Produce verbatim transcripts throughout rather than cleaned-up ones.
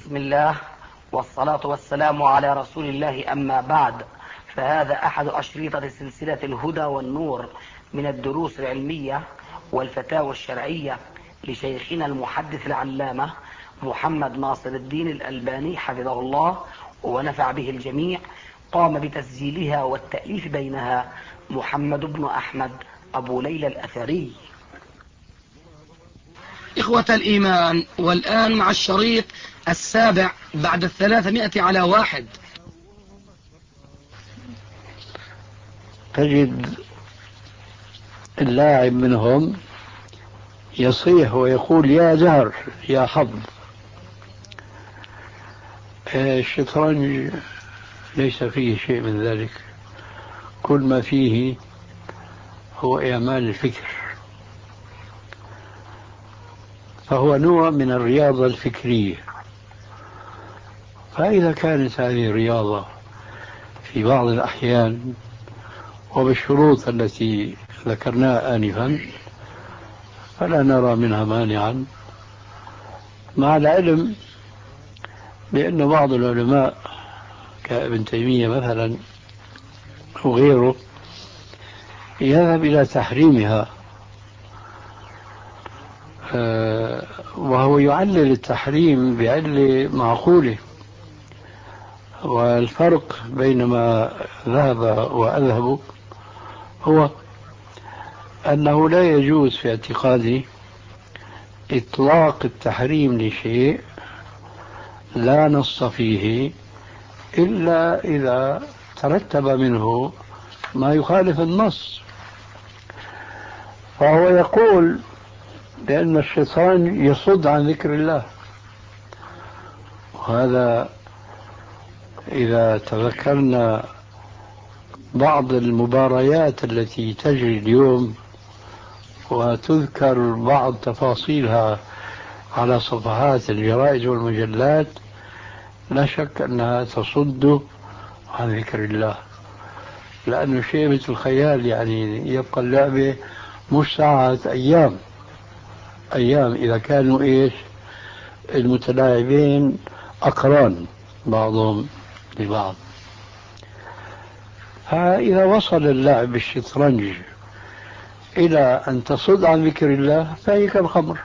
بسم الله والصلاة والسلام على رسول الله، أما بعد، فهذا أحد أشريطة سلسلة الهدى والنور من الدروس العلمية والفتاوى الشرعية لشيخنا المحدث العلامة محمد ناصر الدين الألباني حفظه الله ونفع به الجميع. قام بتسجيلها والتأليف بينها محمد بن أحمد أبو ليلى الأثري. إخوة الإيمان، والآن مع الشريط السابع بعد الثلاثمائة على واحد. تجد اللاعب منهم يصيح ويقول يا زهر يا حظ. الشطرنج ليس فيه شيء من ذلك، كل ما فيه هو إعمال الفكر، فهو نوع من الرياضة الفكرية. فإذا كانت هذه الرياضة في بعض الأحيان وبالشروط التي ذكرناها آنفا فلا نرى منها مانعا، مع العلم بأن بعض العلماء كابن تيمية مثلا وغيره يذهب إلى تحريمها، وهو يعلل التحريم بعلة معقولة. والفرق بين ما ذهب وأذهب هو أنه لا يجوز في اعتقادي إطلاق التحريم لشيء لا نص فيه إلا إذا ترتب منه ما يخالف النص. فهو يقول بأن الشيطان يصد عن ذكر الله، وهذا إذا تذكرنا بعض المباريات التي تجري اليوم وتذكر بعض تفاصيلها على صفحات الجرائد والمجلات، لا شك أنها تصد عن ذكر الله، لأنه شيء مثل الخيال، يعني يبقى اللعبة مش ساعات، أيام أيام إذا كانوا إيش المتلاعبين أقران بعضهم لبعض. فإذا وصل اللعب بالشطرنج إلى أن تصد عن ذكر الله فهي كالخمر،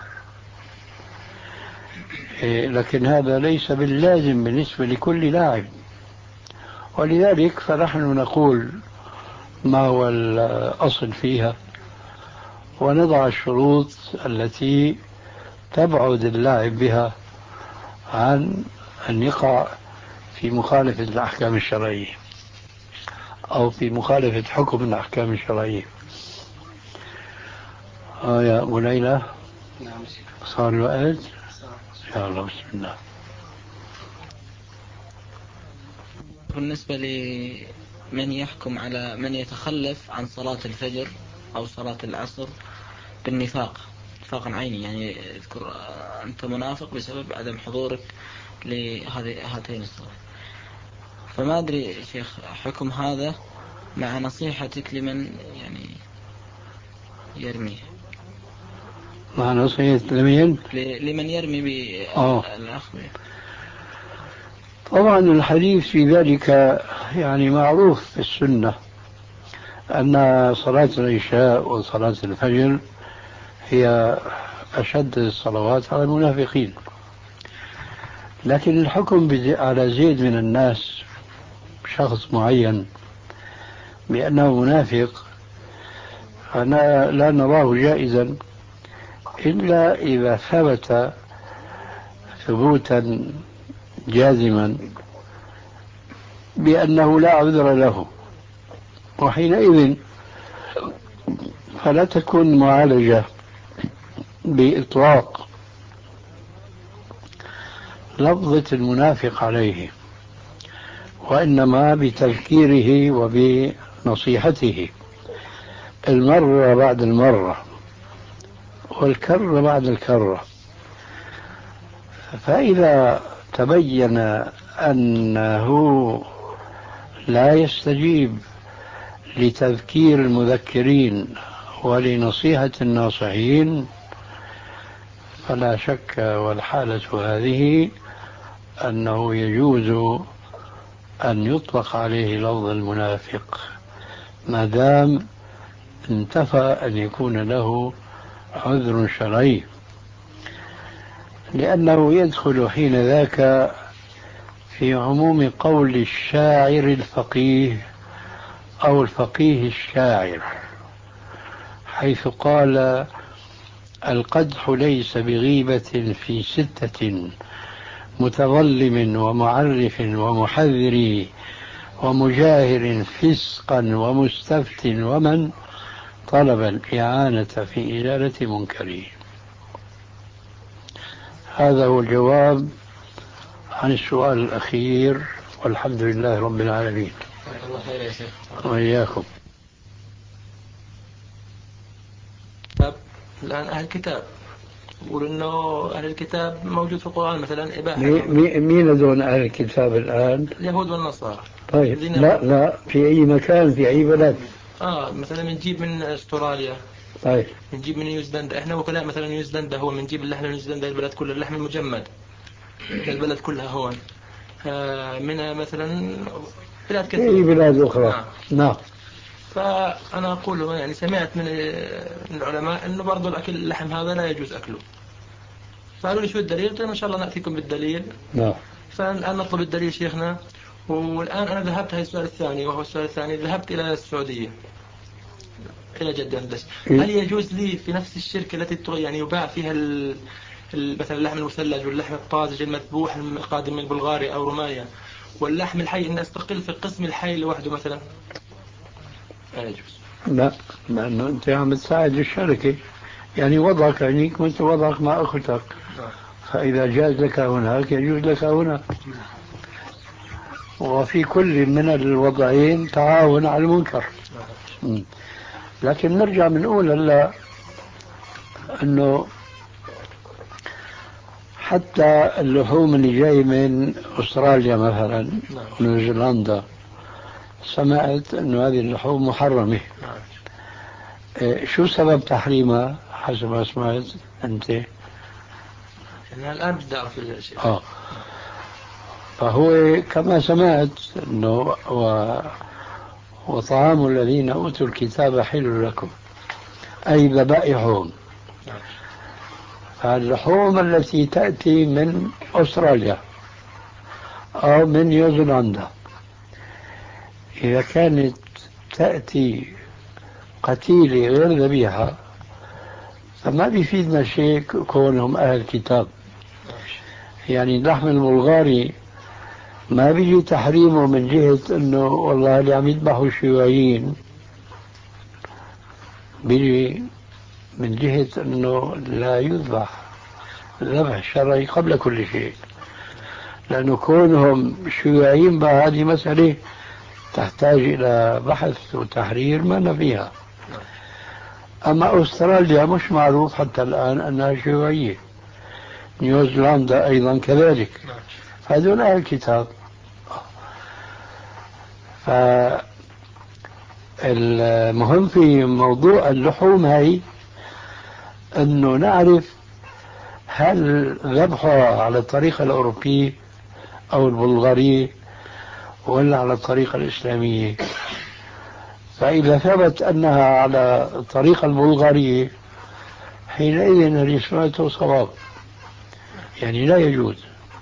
لكن هذا ليس باللازم بالنسبة لكل لاعب. ولذلك فنحن نقول ما هو الأصل فيها ونضع الشروط التي تبعد اللاعب بها عن أن يقع في مخالفة الأحكام الشرعية أو في مخالفة حكم الأحكام الشرعية. آه يا أبو ليلى، صار الوقت؟ يا الله، بسم الله. بالنسبة لمن يحكم على من يتخلف عن صلاة الفجر أو صلاة العصر بالنفاق، نفاقا عيني، يعني اذكر أنت منافق بسبب عدم حضورك لهذه هاتين الصلاة، فما أدري شيخ حكم هذا مع نصيحتك لمن يعني يرمي، مع نصيحة لمن؟ لمن يرمي بالأخوة. طبعا الحديث في ذلك يعني معروف في السنة، أن صلاة العشاء وصلاة الفجر هي أشد الصلوات على المنافقين. لكن الحكم على زيد من الناس، شخص معين، بأنه منافق، أنا لا نراه جائزا إلا إذا ثبت ثبوتا جازما بأنه لا عذر له، وحينئذ فلا تكون معالجة بإطلاق لفظة المنافق عليه، وإنما بتذكيره وبنصيحته المرة بعد المرة والكرة بعد الكرة. فإذا تبين أنه لا يستجيب لتذكير المذكرين ولنصيحة الناصحين فلا شك والحالة هذه أنه يجوز أن يطلق عليه لفظ المنافق ما دام انتفى أن يكون له عذر شرعي، لأنه يدخل حين ذاك في عموم قول الشاعر الفقيه أو الفقيه الشاعر، حيث قال: القدح ليس بغيبة في ستة متظلم ومعرف ومحذر ومجاهر فسقا ومستفت ومن طلب الإعانة في إزالة منكره. هذا هو الجواب عن السؤال الأخير، والحمد لله رب العالمين. الله خير يا شيخ. وإياكم. الآن أهل الكتاب يقول إنه أهل الكتاب موجود في القرآن مثلا إباحة. مين هذول أهل الكتاب الآن؟ اليهود والنصارى. طيب لا لا في أي مكان في أي بلد؟ آه مثلا بنجيب من أستراليا. طيب بنجيب من نيوزيلندا. إحنا وكلاء مثلا نيوزيلندا هو بنجيب اللحم من نيوزيلندا البلد كلها، اللحم المجمد البلد كلها هون. آه من مثلا بلاد كثيرة. في بلاد أخرى. نعم. نعم. فأنا أقول يعني سمعت من العلماء إنه برضو الأكل اللحم هذا لا يجوز أكله. فقالوا لي شو الدليل؟ قلت لهم إن شاء الله نأتيكم بالدليل. نعم. فالآن نطلب الدليل شيخنا. والآن أنا ذهبت، هذا السؤال الثاني وهو السؤال الثاني، ذهبت إلى السعودية إلى جدة أندلس. هل يجوز لي في نفس الشركة التي يعني يباع فيها ال... مثلا اللحم المثلج واللحم الطازج المذبوح القادم من بلغاريا أو رومانيا واللحم الحي إن أستقل في القسم الحي لوحده مثلا؟ لا يجوز. لا، لأنه أنت عم تساعد الشركة، يعني وضعك هنيك وأنت وضعك مع أختك، فإذا جاز لك هناك يجوز لك هنا، وفي كل من الوضعين تعاون على المنكر. لكن نرجع بنقول هلا أنه حتى اللحوم اللي جاي من أستراليا مثلا نيوزيلندا، سمعت أنه هذه اللحوم محرمة. إيه شو سبب تحريمها حسب ما سمعت أنت؟ أنا الآن بدي أعرف الشيء. آه. فهو كما سمعت أنه و... وطعام الذين أوتوا الكتاب حل لكم، أي ذبائحهم. فاللحوم التي تأتي من أستراليا أو من نيوزيلندا إذا كانت تأتي قتيلة غير ذبيحة فما بيفيدنا شيء كونهم أهل كتاب. يعني اللحم البلغاري ما بيجي تحريمه من جهة أنه والله اللي عم يذبحوا الشيوعيين، بيجي من جهة أنه لا يذبح ذبح شرعي قبل كل شيء، لأنه كونهم شيوعيين بقى هذه مسألة تحتاج إلى بحث وتحرير ما فيها. أما أستراليا مش معروف حتى الآن أنها شيوعية، نيوزيلندا أيضا كذلك، هذول أهل الكتاب. فالمهم في موضوع اللحوم هاي أنه نعرف هل ذبحها على الطريقة الأوروبية أو البلغارية ولا على الطريقة الإسلامية. فإذا ثبت أنها على الطريقة البلغارية حينئذ اللي سمعته صواب، يعني لا يجوز.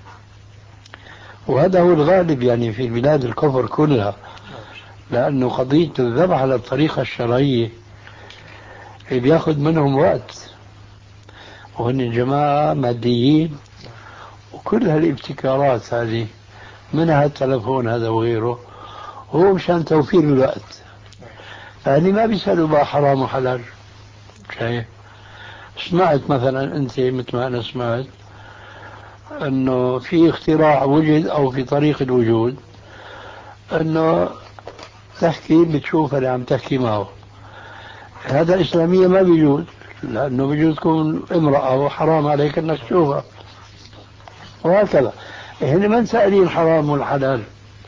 وهذا هو الغالب يعني في بلاد الكفر كلها، لأنه قضية الذبح على الطريقة الشرعية بياخد منهم وقت، وهن جماعة ماديين، وكل هالابتكارات هذه منها التلفون هذا وغيره هو مشان توفير الوقت. يعني ما بيسألوا بقى حرام وحلال. شايف؟ سمعت مثلا أنت مثل ما أنا سمعت أنه في اختراع وجد أو في طريق الوجود أنه تحكي بتشوف اللي عم تحكي معه، هذا الإسلامية ما بيجوز، لأنه بيجوز تكون امرأة وحرام عليك أنك تشوفها، وهكذا. هن من سائلين الحرام والحلال،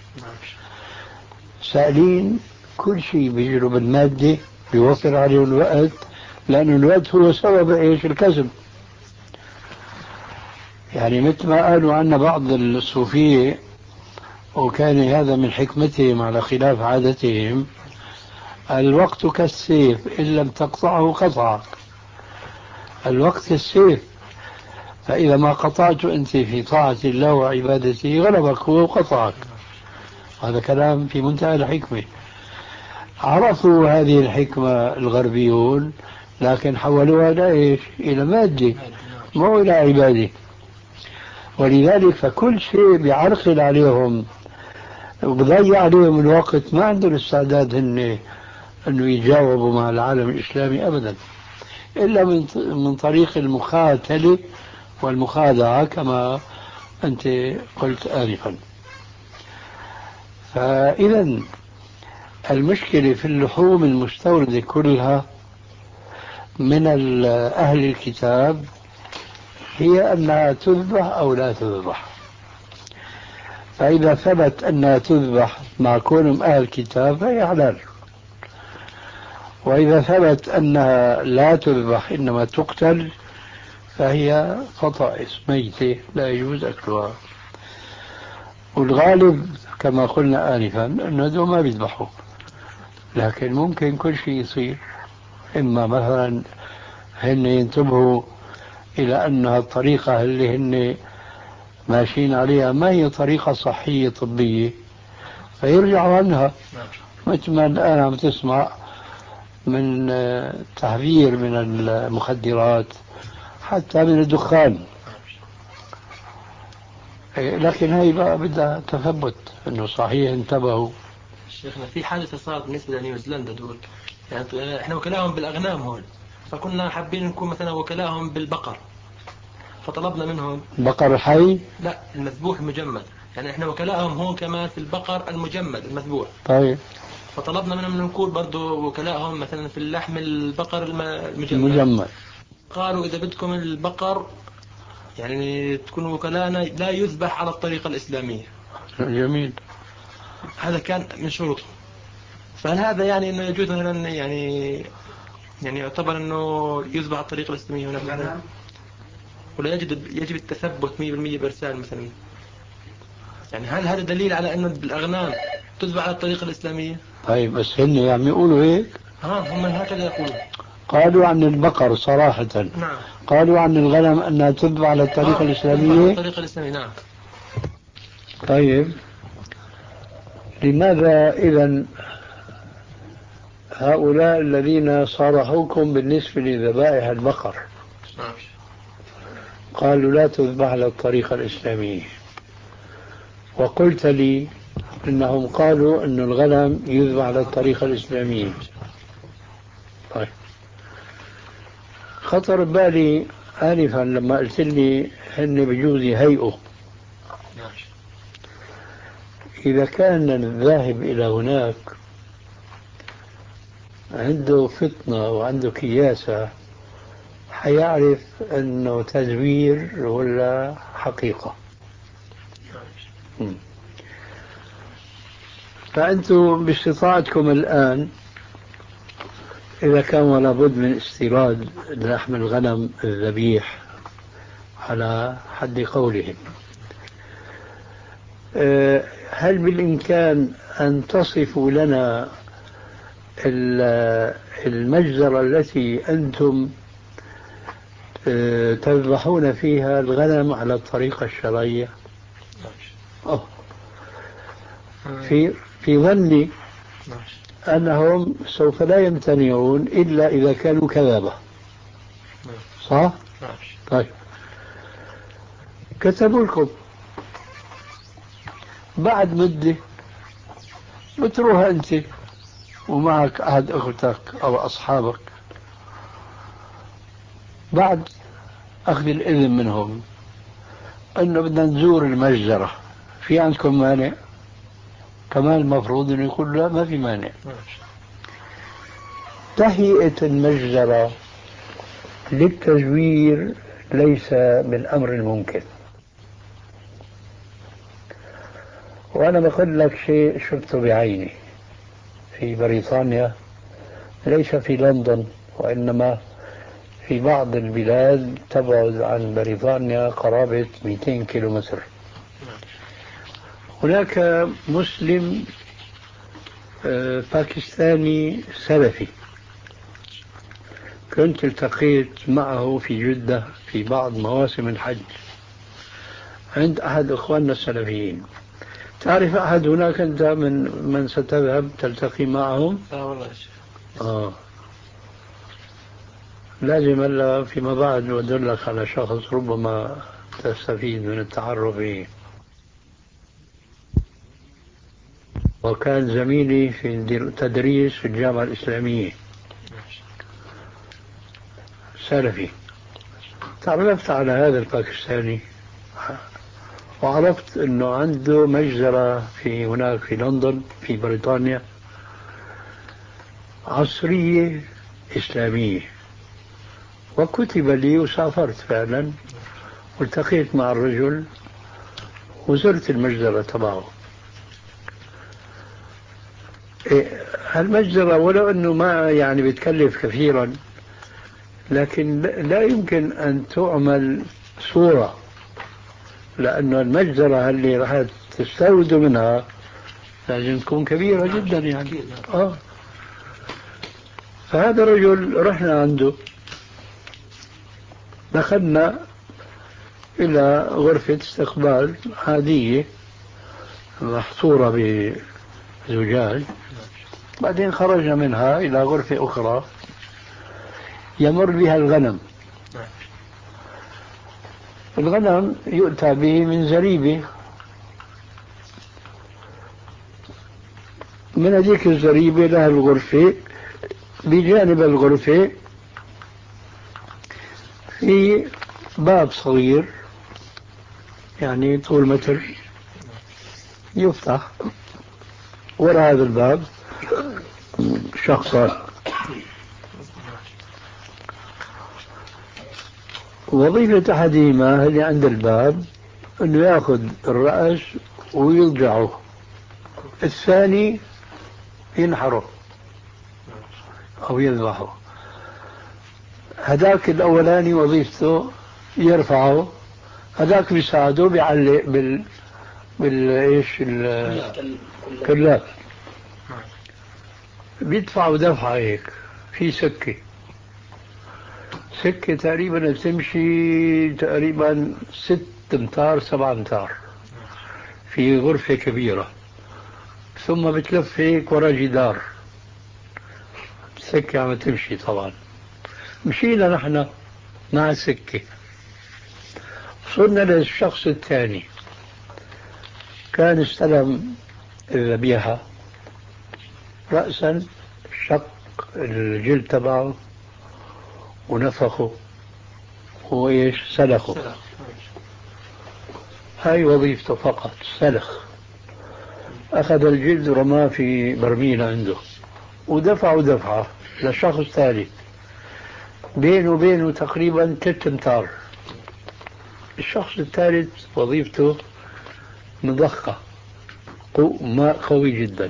سائلين كل شيء بيجروا بالمادة بيوفر عليهم الوقت، لأن الوقت هو سبب إيش؟ الكسب. يعني مثل ما قالوا عنا بعض الصوفية، وكان هذا من حكمتهم على خلاف عادتهم: الوقت كالسيف إن لم تقطعه قطعك. الوقت السيف، فإذا ما قطعت أنت في طاعة الله وعبادته غلبك هو وقطعك. هذا كلام في منتهى الحكمة. عرفوا هذه الحكمة الغربيون، لكن حولوها إلى إيش؟ إلى مادة، مو إلى عبادة. ولذلك فكل شيء بيعرقل عليهم وبضيع عليهم الوقت، ما عندهم استعداد هن أنه يجاوبوا مع العالم الإسلامي أبدا، إلا من من طريق المخاتلة والمخادعة كما أنت قلت آنفا. فإذا المشكلة في اللحوم المستوردة كلها من أهل الكتاب هي أنها تذبح أو لا تذبح. فإذا ثبت أنها تذبح مع كونهم أهل الكتاب فهي حلال، وإذا ثبت أنها لا تذبح إنما تقتل فهي فطائس ميتة لا يجوز أكلها. والغالب كما قلنا آنفا أنه هذول ما بيذبحوا، لكن ممكن كل شيء يصير. إما مثلا هن ينتبهوا إلى أنها الطريقة اللي هن ماشيين عليها ما هي طريقة صحية طبية فيرجعوا عنها، مثل ما الآن عم تسمع من تحذير من المخدرات حتى من الدخان. لكن هاي بقى بدها تثبت انه صحيح انتبهوا. شيخنا في حادثة صارت بالنسبة لنيوزيلندا دول، يعني احنا وكلاهم بالاغنام هون، فكنا حابين نكون مثلا وكلاهم بالبقر، فطلبنا منهم بقر حي؟ لا المذبوح المجمد، يعني احنا وكلاهم هون كمان في البقر المجمد المذبوح. طيب. فطلبنا منهم نكون برضو وكلاهم مثلا في اللحم البقر المجمد. المجمد قالوا إذا بدكم البقر يعني تكونوا وكلانا لا يذبح على الطريقة الإسلامية. جميل. هذا كان من شروطه. فهل هذا يعني أنه يجوز مثلا يعني يعني يعتبر أنه يذبح على الطريقة الإسلامية هنا، ولا يجب يجب التثبت مية بالمية بإرسال مثلا؟ يعني هل هذا دليل على أنه الأغنام تذبح على الطريقة الإسلامية؟ طيب بس هن يعني يقولوا هيك؟ ها هم هكذا يقولون. قالوا عن البقر صراحة. نعم. قالوا عن الغنم أنها تذبح على الطريقة آه. الإسلامية. على الطريقة الإسلامية نعم. طيب لماذا إذن هؤلاء الذين صارحوكم بالنسبة لذبائح البقر نعم. قالوا لا تذبح على الطريقة الإسلامية، وقلت لي إنهم قالوا أن الغنم يذبح على الطريقة الإسلامية؟ طيب خطر بالي آنفا لما قلت لي هن بجوز يهيئوا. إذا كان الذاهب إلى هناك عنده فطنة وعنده كياسة حيعرف أنه تزوير ولا حقيقة. فأنتم باستطاعتكم الآن إذا كان ولا بد من استيراد لحم الغنم الذبيح على حد قولهم، هل بالإمكان أن تصفوا لنا المجزرة التي أنتم تذبحون فيها الغنم على الطريقة الشرعية؟ أوه. في في ظني أنهم سوف لا يمتنعون إلا إذا كانوا كذابة. صح؟ طيب كتبوا لكم بعد مدة بتروح أنت ومعك أحد أختك أو أصحابك بعد أخذ الإذن منهم أنه بدنا نزور المجزرة، في عندكم مانع؟ كمان المفروض أنه يقول لا ما في مانع. تهيئة المجزرة للتزوير ليس من أمر الممكن. وأنا بقول لك شيء شفته بعيني في بريطانيا، ليس في لندن وإنما في بعض البلاد تبعد عن بريطانيا قرابة مئتين كيلومتر. هناك مسلم باكستاني سلفي كنت التقيت معه في جدة في بعض مواسم الحج عند أحد أخواننا السلفيين. تعرف أحد هناك أنت من من ستذهب تلتقي معهم؟ لا والله. آه لازم ألا فيما بعد أدلك على شخص ربما تستفيد من التعرف به. وكان زميلي في تدريس في الجامعة الإسلامية سلفي. تعرفت على هذا الباكستاني وعرفت أنه عنده مجزرة في هناك في لندن في بريطانيا عصرية إسلامية، وكتب لي وسافرت فعلا والتقيت مع الرجل وزرت المجزرة تبعه. المجزرة ولو أنه ما يعني بتكلف كثيرا، لكن لا يمكن أن تعمل صورة، لأنه المجزرة اللي راح تستورد منها لازم تكون كبيرة جدا يعني. آه. فهذا الرجل رحنا عنده، دخلنا إلى غرفة استقبال عادية محصورة بزجاج، بعدين خرجنا منها إلى غرفة أخرى يمر بها الغنم. الغنم يؤتى به من زريبة، من هذيك الزريبة لها الغرفة، بجانب الغرفة في باب صغير يعني طول متر يفتح، وراء هذا الباب شخصان، وظيفة أحدهما اللي عند الباب أنه يأخذ الرأس ويرجعه، الثاني ينحره أو يذبحه. هذاك الأولاني وظيفته يرفعه، هذاك بيساعده بيعلق بال بالإيش الكلاب، بيدفعوا دفعة هيك في سكة سكة تقريبا تمشي تقريبا ست امتار سبع امتار في غرفة كبيرة، ثم بتلف هيك ورا جدار، السكة عم تمشي. طبعا مشينا نحن مع السكة، وصلنا للشخص الثاني، كان استلم الذبيحة رأسا، شق الجلد تبعه ونفخه وإيش سلخه. هاي وظيفته فقط، سلخ. أخذ الجلد ورماه في برميل عنده ودفعه دفعة للشخص ثالث، بينه وبينه تقريبا ثلاث امتار. الشخص الثالث وظيفته مضخة، ماء قوي جدا،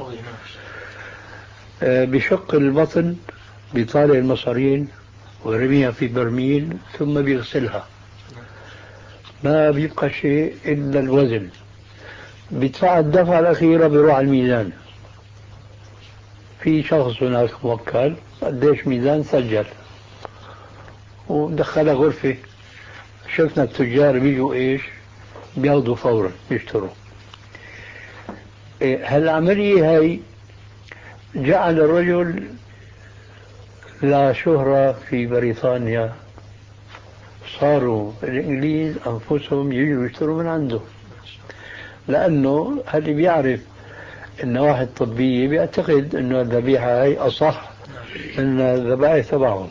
بشق البطن بيطالع المصارين ويرميها في برميل ثم بيغسلها، ما بيبقى شيء إلا الوزن. بيدفع الدفعة الأخيرة بيروح على الميزان، في شخص هناك موكل قديش ميزان سجل ودخلها غرفة. شفنا التجار بيجوا إيش بياخذوا فورا بيشتروا. هالعملية هاي جعل الرجل لا شهرة في بريطانيا، صاروا الإنجليز أنفسهم يجوا يشتروا من عنده، لأنه اللي بيعرف النواحي الطبية بيعتقد أنه الذبيحة هاي أصح من الذبائح تبعهم.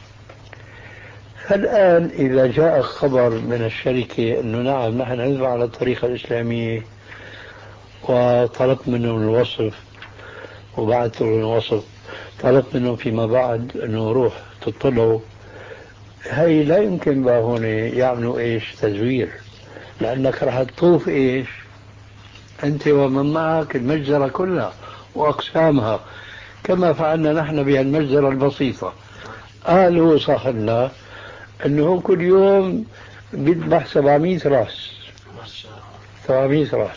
فالآن إذا جاء خبر من الشركة أنه نعم نحن نذبح على الطريقة الإسلامية، وطلبت منهم الوصف وبعثت لهم الوصف، طلبت منهم فيما بعد أنه روح تطلعوا، هاي لا يمكن بقى هون يعملوا إيش تزوير، لأنك راح تطوف إيش أنت ومن معك المجزرة كلها وأقسامها، كما فعلنا نحن بهالمجزرة البسيطة. قالوا صاحبنا أنه هو كل يوم بيذبح سبعمية رأس، سبعمية رأس،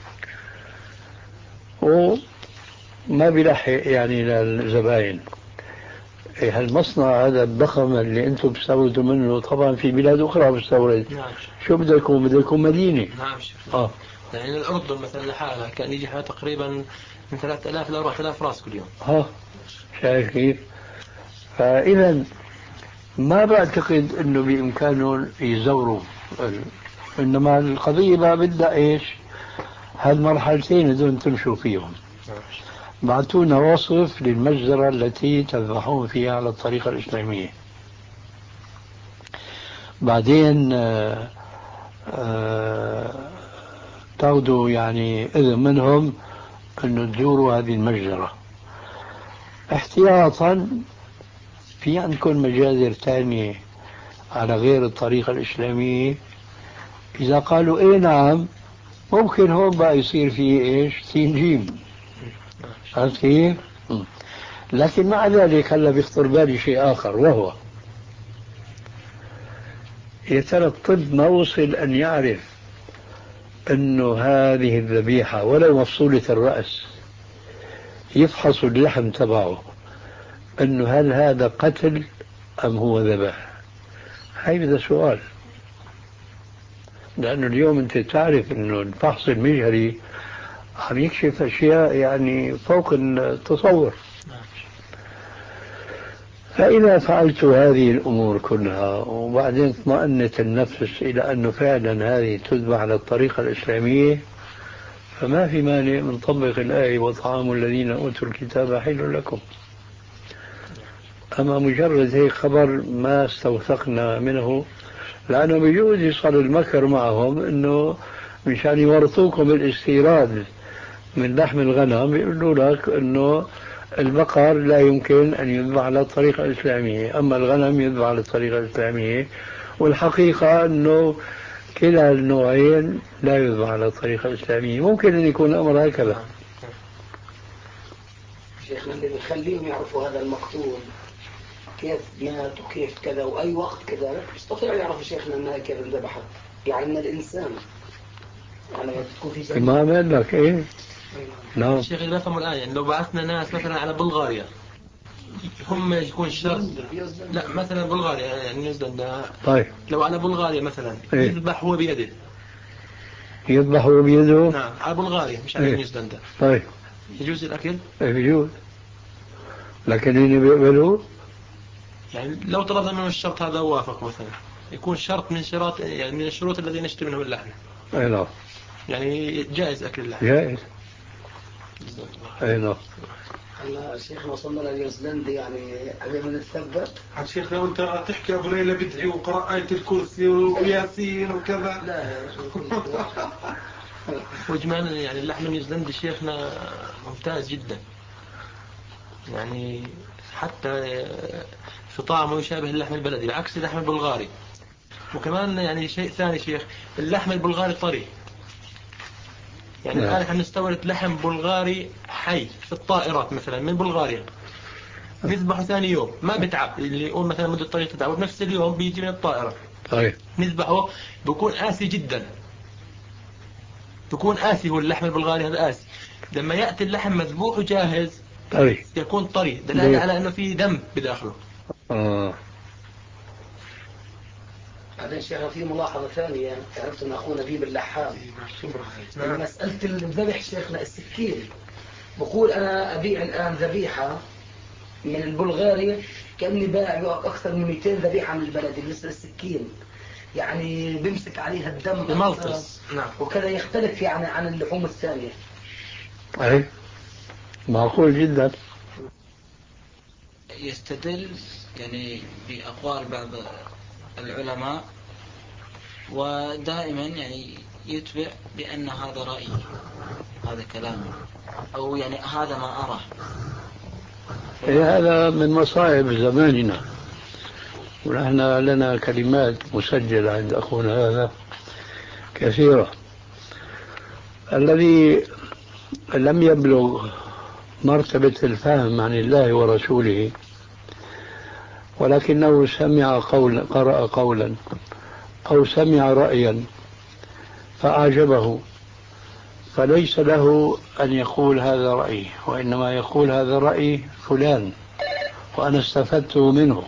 وما بيلحق يعني للزباين. هالمصنع هذا الضخم اللي انتم بتستوردوا منه طبعا في بلاد اخرى بتستورد. نعم. شو بدكم بدكم مدينه. نعم شيخ. اه يعني الاردن مثلا لحالها كان يجي فيها تقريبا من ثلاثة آلاف الى أربعة آلاف راس كل يوم. ها شايف كيف؟ فاذا ما بعتقد انه بامكانهم يزوروا ال... انما القضيه ما بدها ايش؟ هالمرحلتين بدون تمشوا فيهم. بعثونا وصف للمجزرة التي تذبحون فيها على الطريقة الإسلامية. بعدين آه آه تاخذوا يعني إذن منهم أن تزوروا هذه المجزرة احتياطا. في عندكم مجازر ثانية على غير الطريقة الإسلامية؟ إذا قالوا إيه نعم ممكن هون بقى يصير فيه إيش تنجيم. عرفت كيف؟ لكن مع ذلك هلا بيخطر بالي شيء آخر، وهو يا ترى الطب ما وصل أن يعرف أنه هذه الذبيحة ولو مفصولة الرأس يفحص اللحم تبعه أنه هل هذا قتل أم هو ذبح؟ هاي بدها سؤال، لأنه اليوم أنت تعرف أنه الفحص المجهري عم يكشف أشياء يعني فوق التصور. فإذا فعلت هذه الأمور كلها وبعدين اطمأنت النفس إلى أنه فعلا هذه تذبح على الطريقة الإسلامية، فما في مانع من طبق الآية وطعام الذين أوتوا الكتاب حل لكم. أما مجرد هيك خبر ما استوثقنا منه، لأنه بيجوز يصل المكر معهم أنه مشان يورطوكم الاستيراد من لحم الغنم يقولوا لك أنه البقر لا يمكن أن يذبح على الطريقة الإسلامية، أما الغنم يذبح على الطريقة الإسلامية، والحقيقة أنه كلا النوعين لا يذبح على الطريقة الإسلامية. ممكن أن يكون الأمر هكذا. شيخنا اللي بيخليهم يعرفوا هذا المقتول كيف مات وكيف كذا وأي وقت كذا يستطيع يعرف شيخنا أنها كيف انذبحت، يعني من الإنسان يعني تكون في شيء ما أعمل لك إيه. نعم شيخ اللي بفهموا الآن يعني لو بعثنا ناس مثلا على بلغاريا هم يكون شرط، لا مثلا بلغاريا يعني نيوزيلندا، طيب لو على بلغاريا مثلا إيه؟ يذبح هو بيده. يذبح هو بيده؟ نعم على بلغاريا مش على إيه؟ نيوزيلندا. طيب يجوز الأكل؟ إيه يجوز، لكن هنا بيقبلوا. يعني لو طلبنا منه الشرط هذا وافق مثلا يكون شرط من شروط يعني من الشروط الذي نشتري منهم اللحم. أي نعم يعني جائز أكل اللحم. جائز. أي نعم. هلا شيخنا وصلنا لنيوزيلندا يعني قبل ما نتثبت. عاد شيخ لو انت تحكي ابو ليلى بدعي وقرأ آية الكرسي وياسين وكذا. لا يا وإجمالا يعني اللحم النيوزيلندي شيخنا ممتاز جدا، يعني حتى في طعمه يشابه اللحم البلدي بعكس اللحم البلغاري. وكمان يعني شيء ثاني شيخ، اللحم البلغاري طري. يعني الآن احنا نستورد لحم بلغاري حي في الطائرات مثلا من بلغاريا، نذبحه ثاني يوم ما بتعب، اللي يقول مثلا مدة طريقة تعب نفس اليوم بيجي من الطائرة. طيب نذبحه بيكون قاسي جدا، بيكون قاسي. هو اللحم البلغاري هذا قاسي، لما يأتي اللحم مذبوح وجاهز طيب يكون طري، دلالة على انه في دم بداخله. آه. بعدين شيخنا في ملاحظة ثانية، عرفت ان اخونا نبيب اللحام يعني مسألة الذبح شيخنا السكين، بقول انا ابيع الان ذبيحة من البلغاري كأني بايع اكثر من مئتين ذبيحة من البلد بالنسبة للسكين، يعني بمسك عليها الدم الملطس. نعم. وكذا يختلف يعني عن اللحوم الثانية. أي معقول جدا. يستدل يعني بأقوال بعض العلماء ودائما يعني يتبع بأن هذا رأيي، هذا كلامي، أو يعني هذا ما أرى. إيه هذا من مصائب زماننا، ونحن لنا كلمات مسجلة عند أخونا هذا كثيرة. الذي لم يبلغ مرتبة الفهم عن الله ورسوله ولكنه سمع قولا، قرأ قولا أو سمع رأيا فأعجبه، فليس له أن يقول هذا رأيي، وإنما يقول هذا رأي فلان وأنا استفدت منه،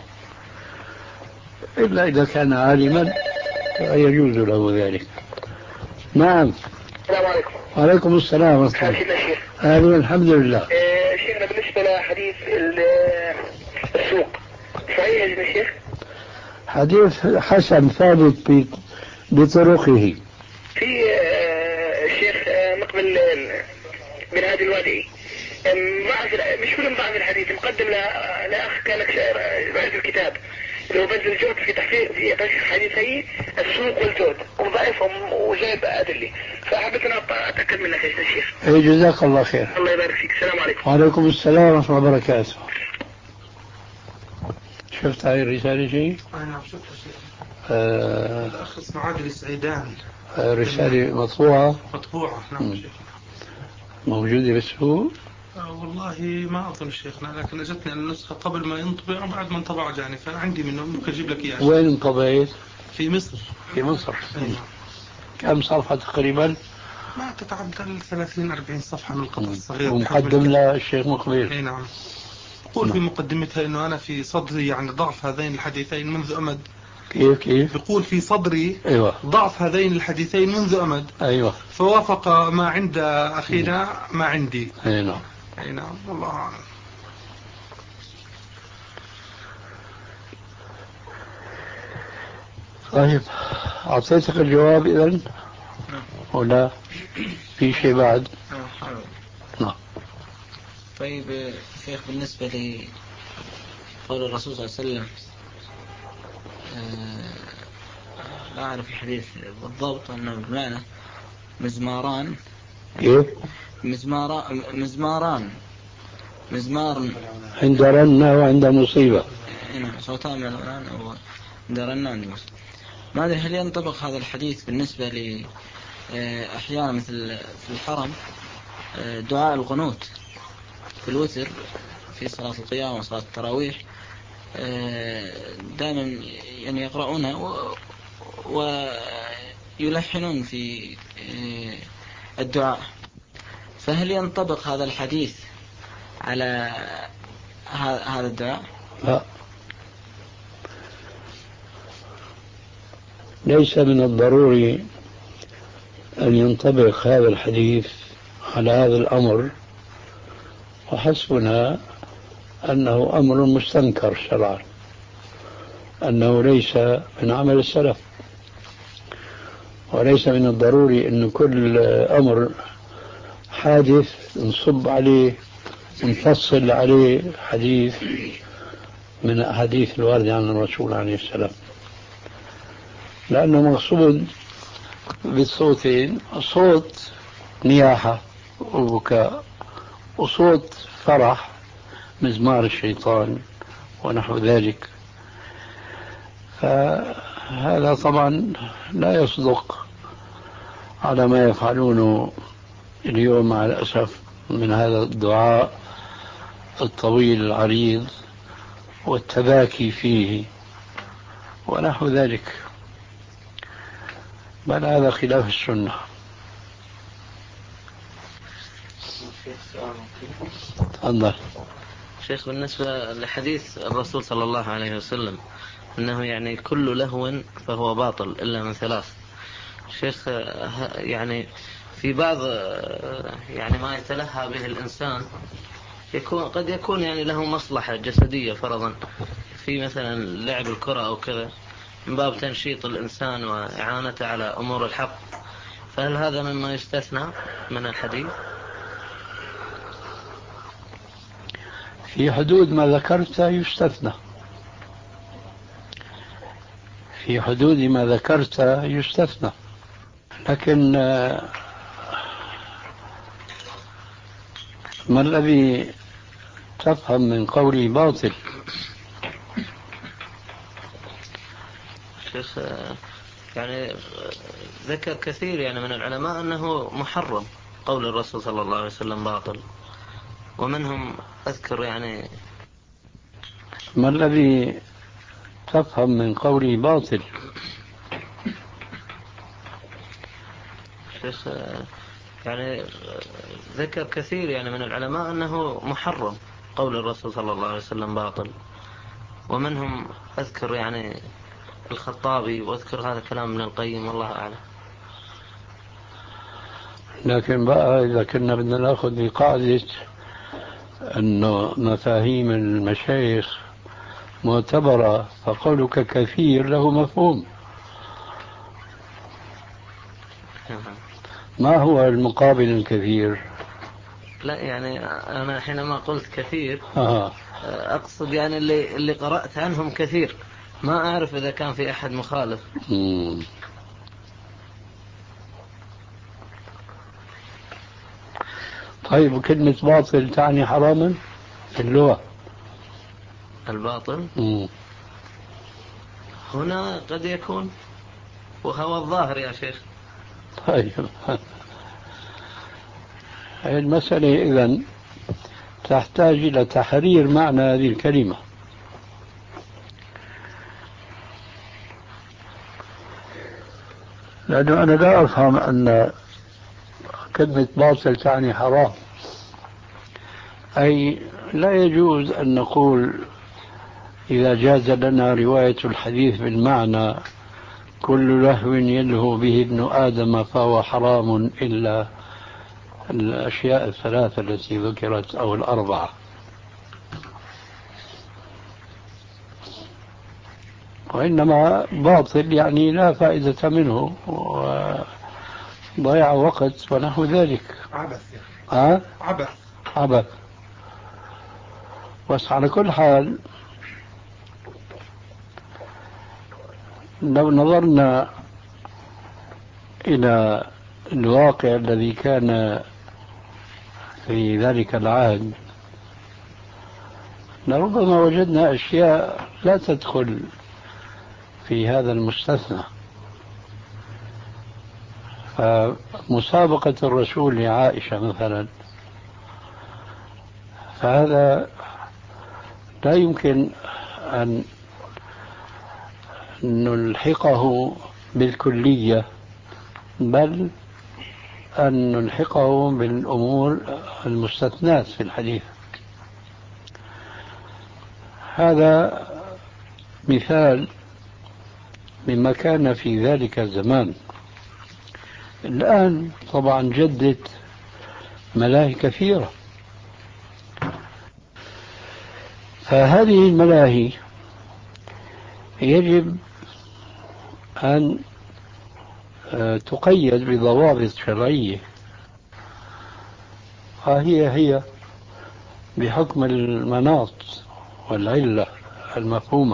إلا إذا كان عالما يجوز له ذلك. نعم. السلام عليكم. وعليكم السلام ورحمة الله. حاشينا الشيخ. أهلا الحمد لله. إيه شيخنا بالنسبة لحديث السوق صحيح يا شيخ؟ حديث حسن ثابت بطرقه. في الشيخ مقبل من هذه الوادي مش فيلم ضعف الحديث مقدم لأخ كان بعد الكتاب اللي هو بذل الجهد في تحقيق في تصحيح حديثي السوق والجهد وضعفهم وجايب أدلة، فحبيت أن أتأكد منك يا شيخ. إيه جزاك الله خير. الله يبارك فيك. السلام عليكم. وعليكم السلام ورحمة الله وبركاته. شفت هاي الرسالة شيء؟ نعم شفتها شيخ. آه الأخ اسمه عادل السعيدان. آه رسالة مطبوعة. مطبوعة نعم شيخ. موجودة بالسوق؟ آه والله ما أظن شيخنا، لكن أجتني النسخة قبل ما ينطبع وبعد ما انطبع جاني، فأنا عندي منه ممكن أجيب لك إياه. وين انطبعت؟ في مصر. في مصر. أيوة. كم صفحة تقريبا؟ ما تتعدى ثلاثين أربعين صفحة من القطع الصغير. ومقدم للشيخ مقبل. أي نعم. يقول في مقدمتها أنه أنا في صدري يعني ضعف هذين الحديثين منذ أمد. كيف كيف؟ يقول في صدري أيوة. ضعف هذين الحديثين منذ أمد. أيوة. فوافق ما عند أخينا ما عندي. أي نعم. أي نعم والله أعلم. طيب أعطيتك الجواب إذن ولا في شيء بعد؟ نعم. طيب شيخ بالنسبة لي قول الرسول صلى الله عليه وسلم آه لا أعرف الحديث بالضبط أنه بمعنى مزماران. كيف؟ مزماران مزماران مزمار عند رنة وعند مصيبة. نعم صوتان من الآن أو عند رنة عند مصيبة. ما أدري هل ينطبق هذا الحديث بالنسبة ل أحيانا مثل في الحرم دعاء القنوت في الوتر في صلاة القيام وصلاة التراويح دائما يعني يقرؤونها ويلحنون في الدعاء، فهل ينطبق هذا الحديث على هذا الدعاء؟ لا، ليس من الضروري أن ينطبق هذا الحديث على هذا الأمر، وحسبنا أنه أمر مستنكر شرعا، أنه ليس من عمل السلف، وليس من الضروري أن كل أمر حادث نصب عليه نفصل عليه حديث من أحاديث الواردة عن الرسول عليه السلام، لأنه مقصود بالصوتين صوت نياحة وبكاء وصوت فرح مزمار الشيطان ونحو ذلك، فهذا طبعا لا يصدق على ما يفعلونه اليوم مع الأسف من هذا الدعاء الطويل العريض والتباكي فيه ونحو ذلك، بل هذا خلاف السنة. تفضل. شيخ بالنسبة لحديث الرسول صلى الله عليه وسلم أنه يعني كل لهو فهو باطل إلا من ثلاث، شيخ يعني في بعض يعني ما يتلهى به الإنسان يكون قد يكون يعني له مصلحة جسدية فرضا في مثلا لعب الكرة أو كذا من باب تنشيط الإنسان وإعانته على أمور الحق، فهل هذا مما يستثنى من الحديث؟ في حدود ما ذكرت يستثنى، في حدود ما ذكرت يستثنى، لكن ما الذي تفهم من قولي باطل؟ شيخ يعني ذكر كثير يعني من العلماء أنه محرم قول الرسول صلى الله عليه وسلم باطل، ومنهم أذكر يعني ما الذي تفهم من قولي باطل. شيخ يعني ذكر كثير يعني من العلماء أنه محرم، قول الرسول صلى الله عليه وسلم باطل، ومنهم أذكر يعني الخطابي، وأذكر هذا كلام ابن القيم، والله أعلم. لكن بقى إذا كنا بدنا نأخذ بقاعدة أنه مفاهيم المشايخ معتبرة، فقولك كثير له مفهوم. ما هو المقابل الكثير؟ لا يعني أنا حينما قلت كثير آه. أقصد يعني اللي, اللي قرأت عنهم كثير، ما أعرف إذا كان في أحد مخالف. مم. طيب، وكلمة باطل تعني حراما في اللغة؟ الباطل مم. هنا قد يكون، وهو الظاهر يا شيخ. طيب، هذه المسألة إذن تحتاج إلى تحرير معنى هذه الكلمة. لأنه أنا لا أفهم أن كلمة باطل تعني حرام، أي لا يجوز أن نقول إذا جاز لنا رواية الحديث بالمعنى كل لهو يلهو به ابن آدم فهو حرام إلا الأشياء الثلاثة التي ذكرت أو الأربعة. وإنما باطل يعني لا فائدة منه وضيع وقت ونحو ذلك. عبث يا أه؟ عبث عبث. بس على كل حال لو نظرنا إلى الواقع الذي كان في ذلك العهد لربما وجدنا أشياء لا تدخل في هذا المستثنى. فمسابقة الرسول لعائشة مثلا، فهذا لا يمكن أن نلحقه بالكلية، بل أن نلحقه بالأمور المستثنات في الحديث. هذا مثال مما كان في ذلك الزمان. الآن طبعا جدت ملاهي كثيرة، فهذه الملاهي يجب أن تقيد بضوابط شرعية، وهي هي بحكم المناط والعلة المفهومة.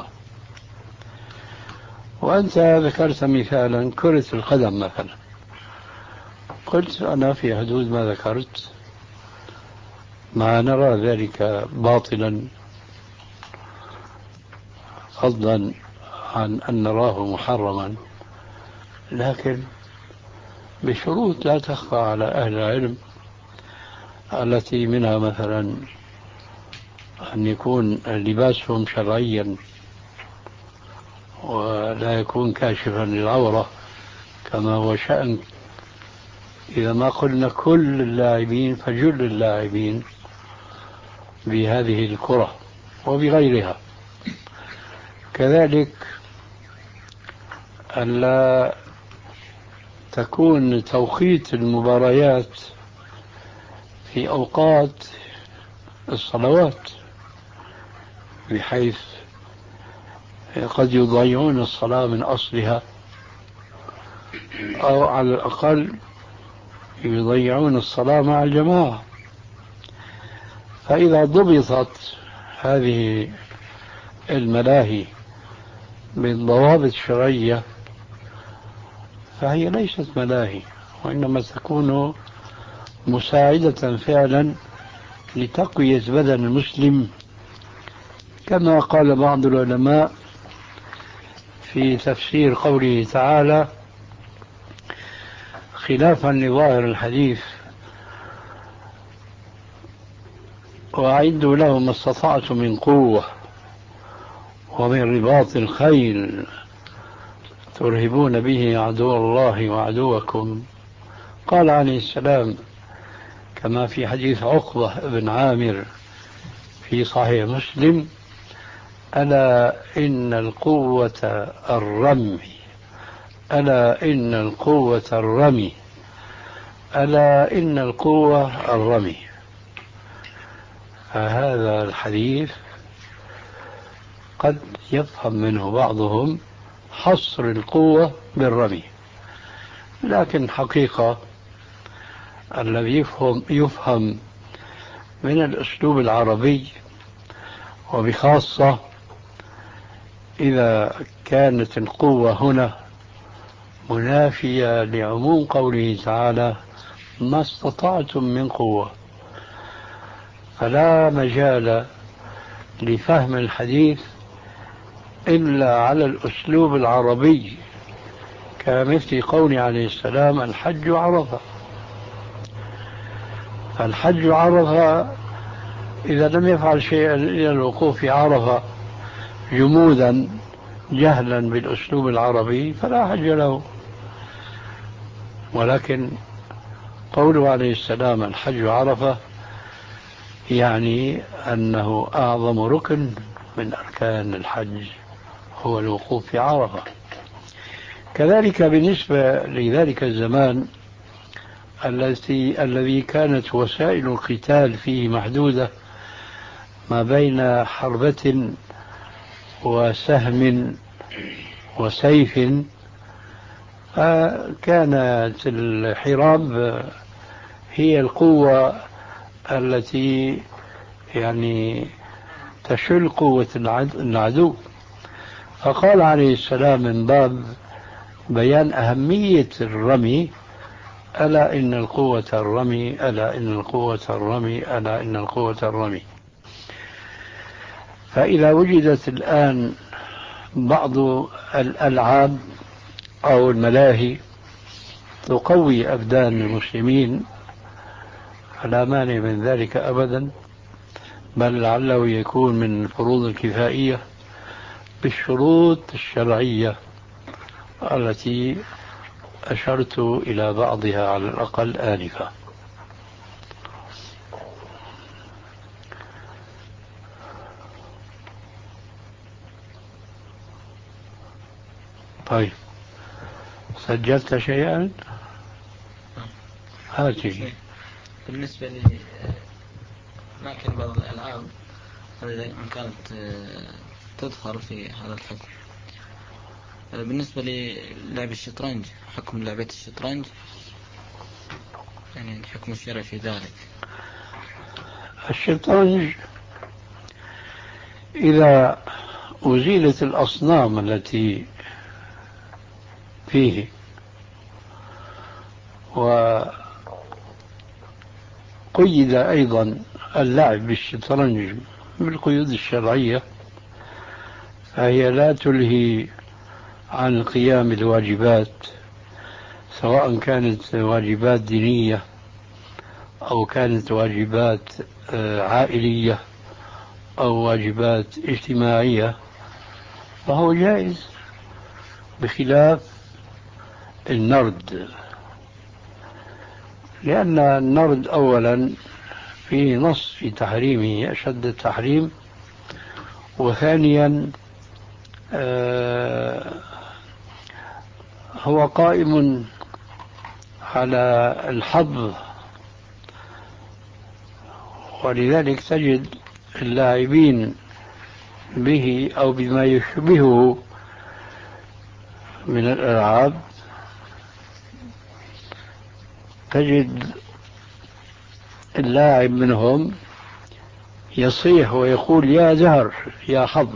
وأنت ذكرت مثالا كرة القدم مثلا، قلت أنا في حدود ما ذكرت، ما نرى ذلك باطلا فضلا عن أن نراه محرما، لكن بشروط لا تخفى على أهل العلم، التي منها مثلا أن يكون لباسهم شرعيا ولا يكون كاشفا للعورة كما هو شأن، إذا ما قلنا كل اللاعبين فجل اللاعبين بهذه الكرة وبغيرها. كذلك ألا تكون توقيت المباريات في أوقات الصلوات، بحيث قد يضيعون الصلاة من أصلها، أو على الأقل يضيعون الصلاة مع الجماعة. فإذا ضبطت هذه الملاهي بالضوابط الشرعية فهي ليست ملاهي، وإنما تكون مساعدة فعلا لتقوية بدن المسلم، كما قال بعض العلماء في تفسير قوله تعالى خلافا لظاهر الحديث: وأعدوا لهم ما استطعتم من قوة ومن رباط الخيل ترهبون به عدو الله وعدوكم. قال عليه السلام كما في حديث عقبة بن عامر في صحيح مسلم: ألا إن القوة الرمي، ألا إن القوة الرمي، ألا إن القوة الرمي. فهذا الحديث قد يفهم منه بعضهم حصر القوة بالرمي، لكن حقيقة الذي يفهم, يفهم من الأسلوب العربي، وبخاصة إذا كانت القوة هنا منافية لعموم قوله تعالى: ما استطعتم من قوة، فلا مجال لفهم الحديث إلا على الأسلوب العربي، كمثل قول عليه السلام: الحج عرفة. فالحج عرفة إذا لم يفعل شيئا إلى الوقوف في عرفة جمودا جهلا بالأسلوب العربي فلا حج له. ولكن قوله عليه السلام: الحج عرفة، يعني أنه أعظم ركن من أركان الحج هو الوقوف في عرفة. كذلك بالنسبة لذلك الزمان الذي الذي كانت وسائل القتال فيه محدودة، ما بين حربة وسهم وسيف، كانت الحراب هي القوة التي يعني تشل قوة العدو. فقال عليه السلام من باب بيان أهمية الرمي: ألا إن القوة الرمي، ألا إن القوة الرمي، ألا إن القوة الرمي. فإذا وجدت الآن بعض الألعاب أو الملاهي تقوي أبدان المسلمين فلا مانع من ذلك أبدا، بل لعله يكون من الفروض الكفائية بالشروط الشرعية التي أشرت إلى بعضها على الأقل آنفا. طيب، سجلت شيئا؟ هاتي. بالنسبة لي ما كان بعض الألعاب إن كانت تدخل في هذا الحكم. بالنسبة للعب الشطرنج، حكم لعبة الشطرنج، يعني الحكم الشرعي في ذلك. الشطرنج إذا أزيلت الأصنام التي فيه وقيد أيضا اللعب بالشطرنج بالقيود الشرعية، فهي لا تلهي عن قيام الواجبات، سواء كانت واجبات دينية أو كانت واجبات عائلية أو واجبات اجتماعية، فهو جائز، بخلاف النرد، لأن النرد أولا فيه نص في تحريمه أشد التحريم، وثانيا آه هو قائم على الحظ، ولذلك تجد اللاعبين به أو بما يشبهه من الألعاب، تجد اللاعب منهم يصيح ويقول: يا زهر يا حظ.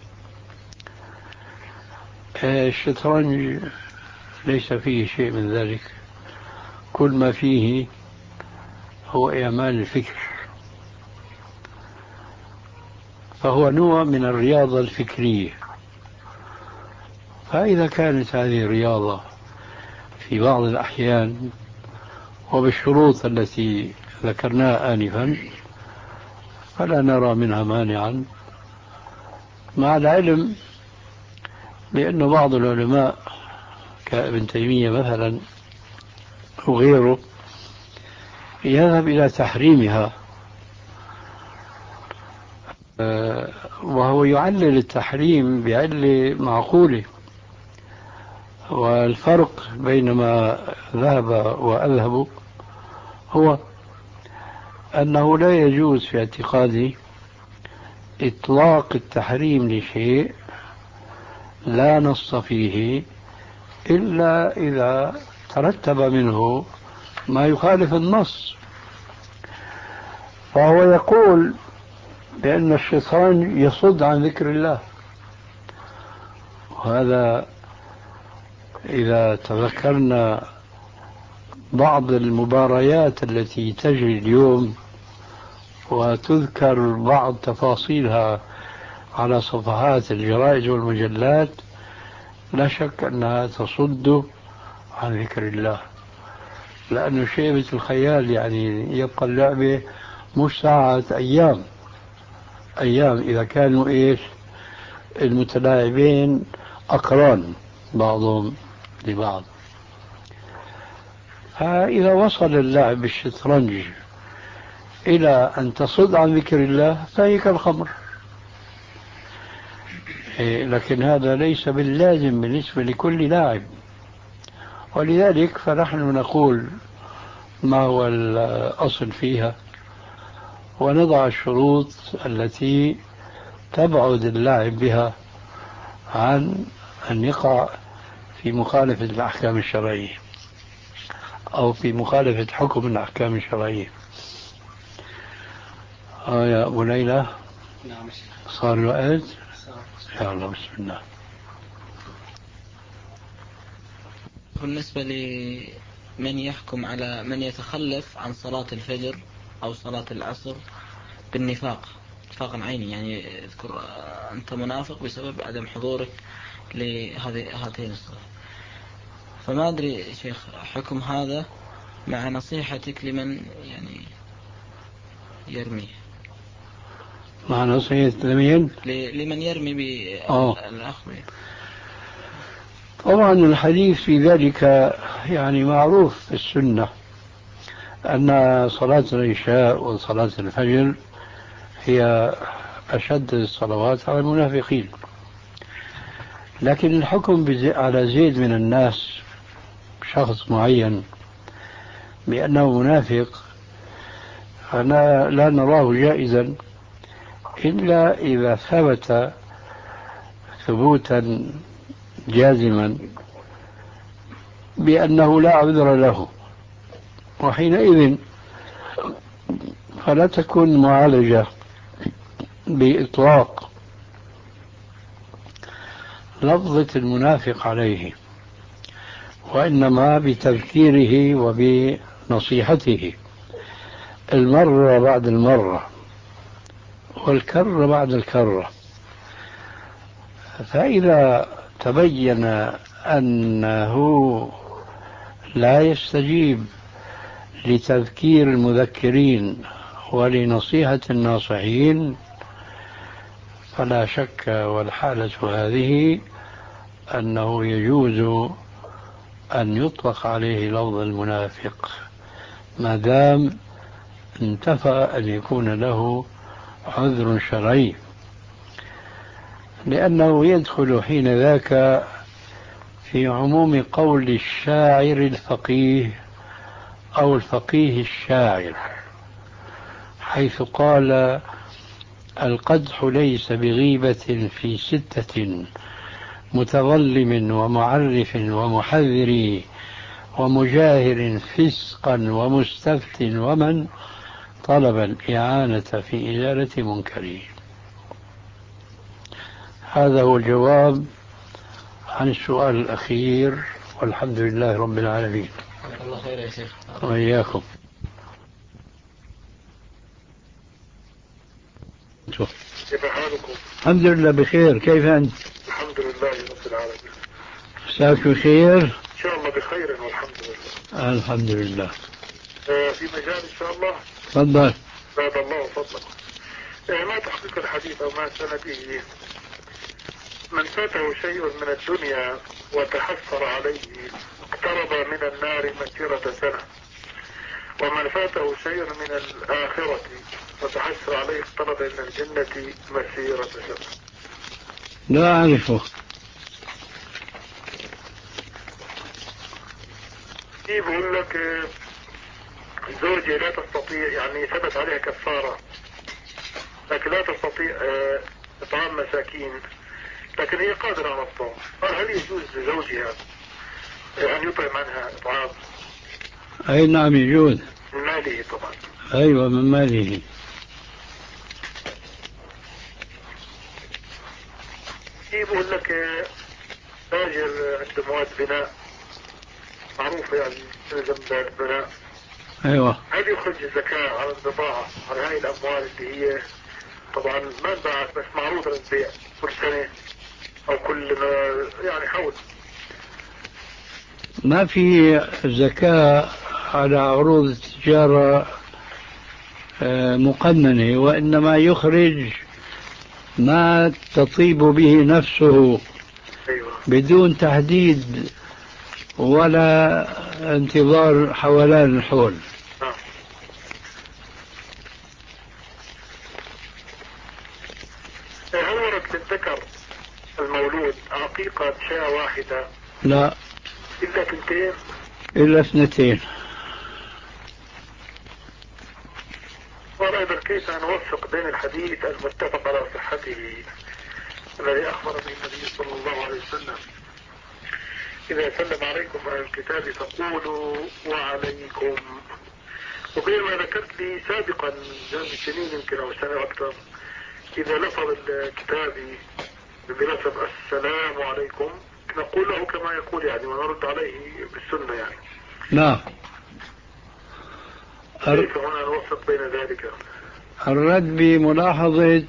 الشطرنج ليس فيه شيء من ذلك، كل ما فيه هو إعمال الفكر، فهو نوع من الرياضة الفكرية. فإذا كانت هذه الرياضة في بعض الأحيان وبالشروط التي ذكرناها آنفا فلا نرى منها مانعا، مع العلم بأن بعض العلماء كابن تيمية مثلا وغيره يذهب إلى تحريمها، وهو يعلل التحريم بعلة معقولة. والفرق بين ما ذهب وأذهب هو أنه لا يجوز في اعتقادي إطلاق التحريم لشيء لا نص فيه إلا إذا ترتب منه ما يخالف النص. فهو يقول بأن الشيطان يصد عن ذكر الله، وهذا إذا تذكرنا بعض المباريات التي تجري اليوم وتذكر بعض تفاصيلها على صفحات الجرائد والمجلات، لا شك أنها تصد عن ذكر الله، لأنه شيبة الخيال يعني يبقى اللعبة مش ساعة، أيام أيام إذا كانوا إيش المتلاعبين أقران بعضهم لبعض. فإذا وصل اللعب بالشطرنج إلى أن تصد عن ذكر الله فهي كالخمر. لكن هذا ليس باللازم بالنسبة لكل لاعب، ولذلك فنحن نقول ما هو الأصل فيها ونضع الشروط التي تبعد اللاعب بها عن أن يقع في مخالفة الأحكام الشرعية أو في مخالفة حكم الأحكام الشرعية. آه يا أبو ليلى، نعم صار الوقت؟ يا الله بسم الله. بالنسبة لمن يحكم على من يتخلف عن صلاة الفجر أو صلاة العصر بالنفاق نفاقا عيني، يعني يذكر أنت منافق بسبب عدم حضورك لهذه هاتين الصلاة، فما أدري شيخ حكم هذا مع نصيحتك لمن يعني يرمي، مع نصيحة لمين؟ لمن يرمي بالأخذ. طبعا الحديث في ذلك يعني معروف في السنة أن صلاة العشاء وصلاة الفجر هي أشد الصلوات على المنافقين، لكن الحكم على زيد من الناس شخص معين بأنه منافق فلا لا نراه جائزا إلا إذا ثبت ثبوتا جازما بأنه لا عذر له، وحينئذ فلا تكون معالجة بإطلاق لفظة المنافق عليه، وإنما بتذكيره وبنصيحته المرة بعد المرة والكرة بعد الكرة. فإذا تبين أنه لا يستجيب لتذكير المذكرين ولنصيحة الناصحين فلا شك والحالة هذه أنه يجوز أن يطلق عليه لفظ المنافق ما دام انتفى أن يكون له عذر شرعي، لأنه يدخل حين ذاك في عموم قول الشاعر الفقيه أو الفقيه الشاعر، حيث قال: القدح ليس بغيبة في ستة متظلم ومعرف ومحذر ومجاهر فسقا ومستفت ومن طلب الإعانة في إزالة منكره. هذا هو الجواب عن السؤال الأخير، والحمد لله رب العالمين. الله خير يا شيخ. وإياكم. كيف حالكم؟ الحمد لله بخير، كيف أنت؟ الحمد لله رب العالمين. مساك بخير؟ إن شاء الله بخير والحمد لله. الحمد لله. آه في مجال إن شاء الله. تفضل. باب الله وفضله. آه ما تحقيق الحديث أو ما سنده من فاته شيء من الدنيا وتحسر عليه اقترب من النار مسيرة سنة، ومن فاته شيء من الآخرة وتحسر عليه اقترب من الجنة مسيرة سنة. لا أعرفه. بيقول لك زوجي لا تستطيع، يعني ثبت عليها كفارة لكن لا تستطيع إطعام مساكين، لكن هي قادرة على الصوم، هل يجوز لزوجها أن يطعم عنها إطعام؟ أي نعم يجوز. من ماله طبعا. أيوة من ماله. يقول لك تاجر عنده مواد بناء معروفة يعني تلزم بالبناء. أيوة. هل يخرج الزكاة على البضاعة على هاي الأموال اللي هي طبعا ما انباعت بس معروضة للبيع كل سنة أو كل يعني حول؟ ما في زكاة على عروض التجارة مقننة، وإنما يخرج ما تطيب به نفسه بدون تحديد ولا انتظار حولان الحول. هل ورد للذكر المولود عقيقة شاة واحدة؟ لا، إلا اثنتين. إلا اثنتين. وأيضا كيف نوفق بين الحديث المتفق على صحته الذي أخبر به النبي صلى الله عليه وسلم إذا سلم عليكم أهل الكتاب فقولوا وعليكم، وبين ما ذكرت لي سابقا من سنين يمكن أو سنة أكثر إذا لفظ الكتابي بلفظ السلام عليكم نقول له كما يقول يعني ونرد عليه بالسنة يعني. نعم. كيف هنا نوفق بين ذلك؟ الرد بملاحظة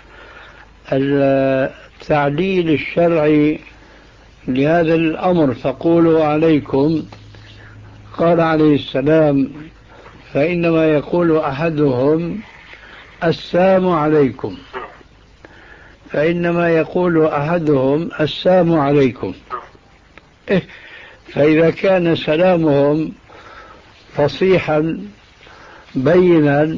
التعليل الشرعي لهذا الأمر فقولوا عليكم. قال عليه السلام فإنما يقول أحدهم السلام عليكم، فإنما يقول أحدهم السلام عليكم. إيه؟ فإذا كان سلامهم فصيحا بينا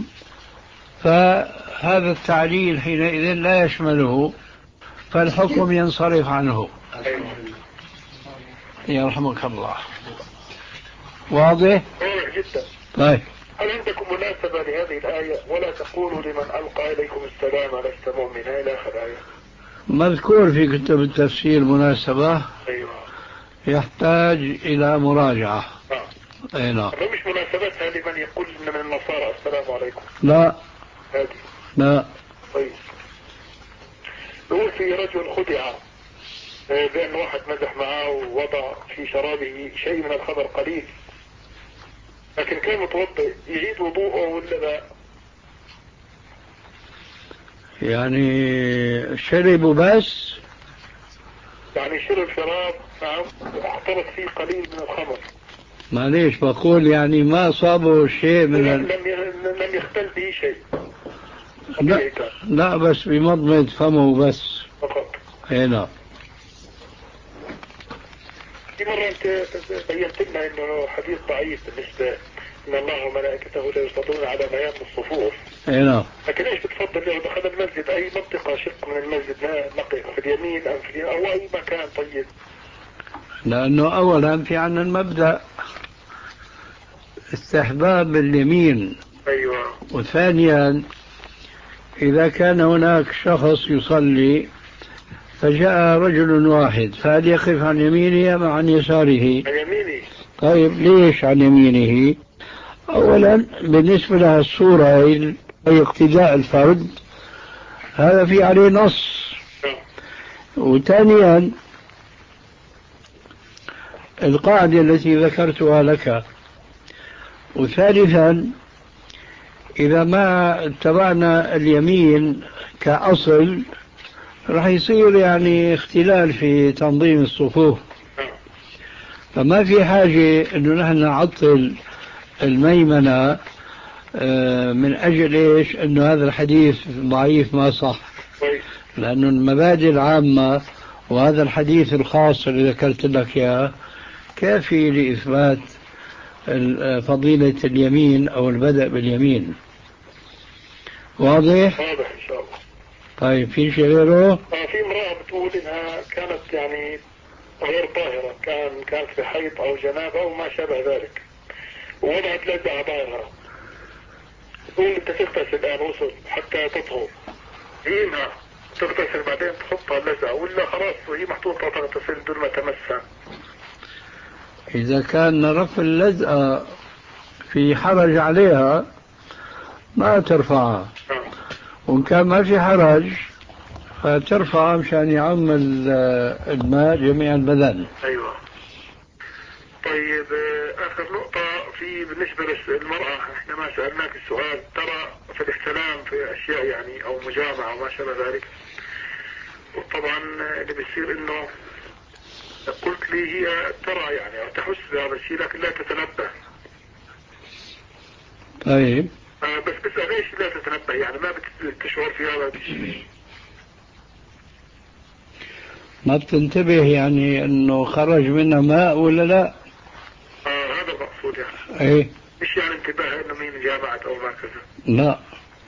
فهذا التعليل حينئذ لا يشمله، فالحكم ينصرف عنه. يرحمك الله. واضح؟ واضح جدا. طيب. هل عندكم مناسبة لهذه الآية ولا تقولوا لمن ألقى إليكم السلام لست مؤمنا إلى آخر آية؟ مذكور في كتب التفسير مناسبة. أيوة. يحتاج إلى مراجعة. آه. أي نعم. مش مناسبتها لمن يقول من النصارى السلام عليكم؟ لا. هذه. لا. طيب. يقول في رجل خدع بأن واحد مزح معه ووضع في شرابه شيء من الخمر قليل، لكن كان متوضئ، يعيد وضوءه ولا لا؟ يعني شربوا بس؟ يعني شرب شراب نعم واحترق فيه قليل من الخمر. معليش بقول يعني ما أصابه شيء من لم, لم يختل به شيء. لا, لا بس بمضمض فمه بس فقط. اي نعم. في مرة أنت بيّنت لنا إنه حديث ضعيف بالنسبة إن الله وملائكته لا يصلون على ميامن الصفوف. اي نعم. لكن إيش بتفضل لو دخل المسجد أي منطقة شق من المسجد نقي في اليمين أم في أو أي مكان طيب؟ لأنه أولا في عنا المبدأ استحباب اليمين. أيوة. وثانيا إذا كان هناك شخص يصلي فجاء رجل واحد فهل يقف عن يمينه أم عن يساره؟ عن يمينه. طيب ليش عن يمينه؟ أولا بالنسبة لها الصورة أي اقتداء الفرد هذا في عليه نص. وثانيا القاعدة التي ذكرتها لك. وثالثا إذا ما اتبعنا اليمين كأصل راح يصير يعني اختلال في تنظيم الصفوف، فما في حاجة انه نحن نعطل الميمنة من اجل ايش انه هذا الحديث ضعيف ما صح، لانه المبادئ العامة وهذا الحديث الخاص اللي ذكرت لك إياه كافي لإثبات فضيلة اليمين أو البدء باليمين. واضح؟ واضح إن شاء الله. طيب في شيء غيره؟ آه في امرأة بتقول إنها كانت يعني غير طاهرة، كان كانت في حيض أو جنابة أو ما شابه ذلك، ووضعت لزعة ظاهرة، تقول أنت تغتسل الآن وصل حتى تطهر، هينها تغتسل بعدين تحطها اللزعة ولا خلاص وهي محطوطة تغتسل دون ما تمسها؟ إذا كان رفع اللزقة في حرج عليها ما ترفعها، وإن كان ما في حرج فترفع مشان يعم الماء جميع البدن. أيوة. طيب آخر نقطة في بالنسبة للمرأة، احنا ما سألناك السؤال، ترى في الاحتلام في أشياء يعني أو مجامعة وما شابه ذلك، وطبعا اللي بيصير إنه قلت لي هي ترى يعني أو تحس بهذا الشيء لكن لا تتنبه. طيب آه بس بس ليش لا تتنبه يعني ما بتشعر في هذا الشيء؟ ما بتنتبه يعني انه خرج منها ماء ولا لا؟ اه هذا المقصود يعني. ايه مش يعني انتباه انه مين جامعت او ما كذا. لا.